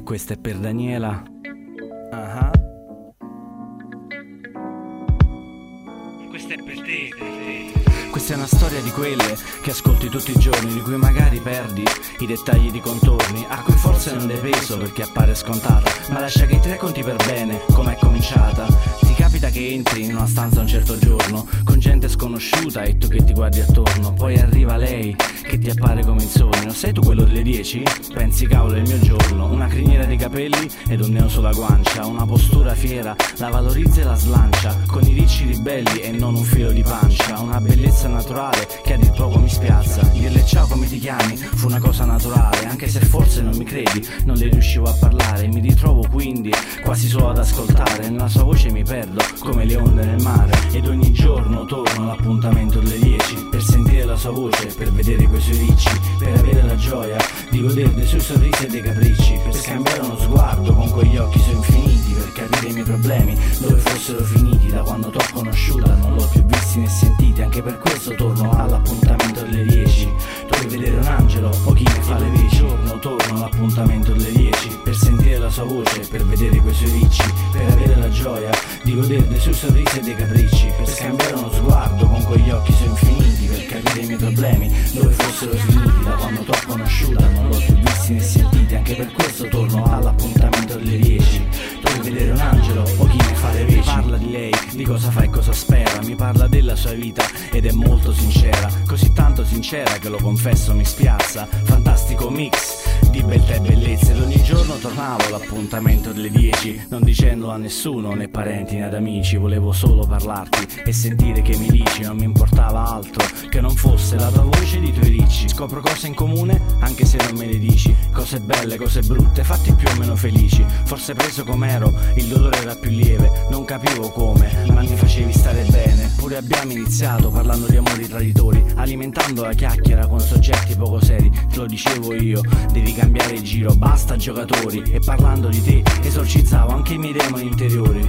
questa è per Daniela. Questa è per te. Questa è una storia di quelle che ascolti tutti i giorni, di cui magari perdi i dettagli di contorni, a cui forse non dai peso perché appare scontata, ma lascia che ti racconti per bene com'è cominciata. Ti capita che entri in una stanza un certo giorno con gente sconosciuta e tu che ti guardi attorno, poi arriva lei che ti appare come in sogno. Sei tu quello delle 10? Pensi cavolo è il mio giorno. Una criniera di capelli ed un neo sulla guancia, una postura fiera, la valorizza e la slancia, con i ricci ribelli e non un filo di pancia. Una bellezza naturale che a dir poco mi spiazza. Dirle ciao come ti chiami fu una cosa naturale, anche se forse non mi credi, non le riuscivo a parlare. Mi ritrovo quindi quasi solo ad ascoltare, nella sua voce mi perdo come le onde nel mare. Ed ogni giorno torno all'appuntamento delle 10 per sentire la sua voce, per vedere quei suoi ricci, per avere la gioia di godere dei suoi sorrisi e dei capricci, per scambiare uno sguardo con quegli occhi suoi infiniti, per capire i miei problemi dove fossero finiti. Da quando t'ho conosciuta non l'ho più visti né sentiti, anche per questo torno all'appuntamento delle 10. Tu vuoi vedere un angelo o chi ne fa le veci? Giorno torno all'appuntamento delle 10 per sentire la sua voce, per vedere quei suoi ricci, per avere la gioia di godere dei suoi sorrisi e dei capricci, per scambiare uno sguardo con quegli occhi suoi infiniti, per capire i miei problemi dove fossero finiti. Da quando t'ho conosciuta non l'ho più visti né sentiti, anche per questo torno all'appuntamento delle 10. Tu vuoi vedere un angelo o chi ne fa le veci? Parla di lei, di cosa fa e cosa spera, mi parla della sua vita ed è molto sincera, così tanto sincera che lo confesso mi spiazza. Fantastico mix di beltà e bellezza, ed ogni giorno tornavo all'appuntamento delle 10, non dicendolo a nessuno, né parenti né ad amici. Volevo solo parlarti e sentire che mi dici, non mi importava altro che non fosse la tua voce di tuoi ricci. Scopro cose in comune anche se non me le dici, cose belle, cose brutte, fatti più o meno felici. Forse preso com'ero il dolore era più lieve, non capivo come, ma mi facevi stare bene. Pure abbiamo iniziato parlando di amori traditori, alimentando la chiacchiera con soggetti poco seri. Te lo dicevo io, devi cambiare giro, basta giocatori. E parlando di te esorcizzavo anche i miei demoni interiori.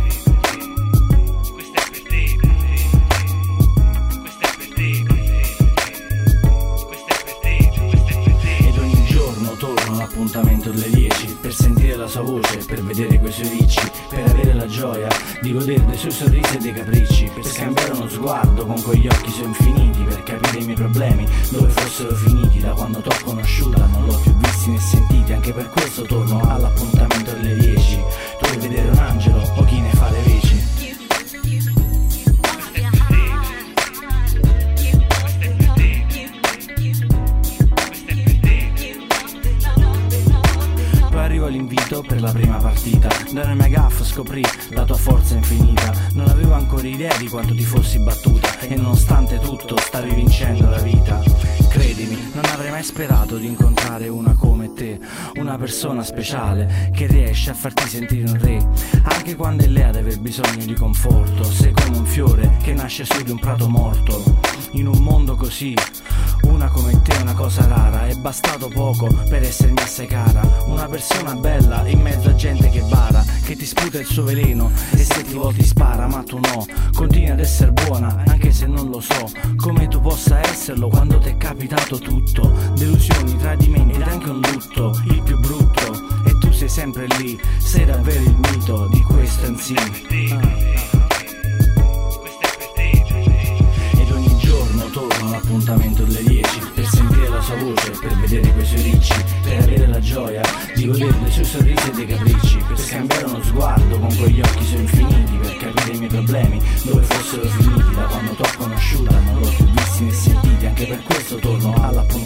Questa è per te, questa è per te, questa è per te, questa è per te. Ed ogni giorno torno all'appuntamento delle 10 per sentire la sua voce, per vedere quei suoi ricci, per avere la gioia di godere dei suoi sorrisi e dei capricci, per scambiare uno sguardo con quegli occhi suoi infiniti, per capire i miei problemi dove fossero finiti. Da quando t'ho conosciuta non l'ho più visti né sentiti, anche per questo torno all'appuntamento delle 10. Tu vuoi vedere un angelo o chi ne fa le veci? L'invito per la prima partita, dalla mia gaff scoprì la tua forza infinita. Non avevo ancora idea di quanto ti fossi battuta e nonostante tutto stavi vincendo la vita. Credimi, non avrei mai sperato di incontrare una come te, una persona speciale che riesce a farti sentire un re, anche quando è lei ad aver bisogno di conforto. Sei come un fiore che nasce su di un prato morto. In un mondo così, una come te è una cosa rara, è bastato poco per essermi assai cara. Una persona bella in mezzo a gente che bara, che ti sputa il suo veleno e se ti vuol ti spara. Ma tu no, continui ad essere buona anche se non lo so come tu possa esserlo quando ti è capitato tutto. Delusioni, tradimenti ed anche un lutto, il più brutto, e tu sei sempre lì, sei davvero il mito di questo insieme. Torno all'appuntamento delle 10 per sentire la sua voce, per vedere quei suoi ricci, per avere la gioia di godere dei suoi sorrisi e dei capricci, per scambiare uno sguardo con quegli occhi suoi infiniti, per capire i miei problemi dove fossero finiti. Da quando t'ho conosciuta non l'ho più visti né sentiti, anche per questo torno all'appuntamento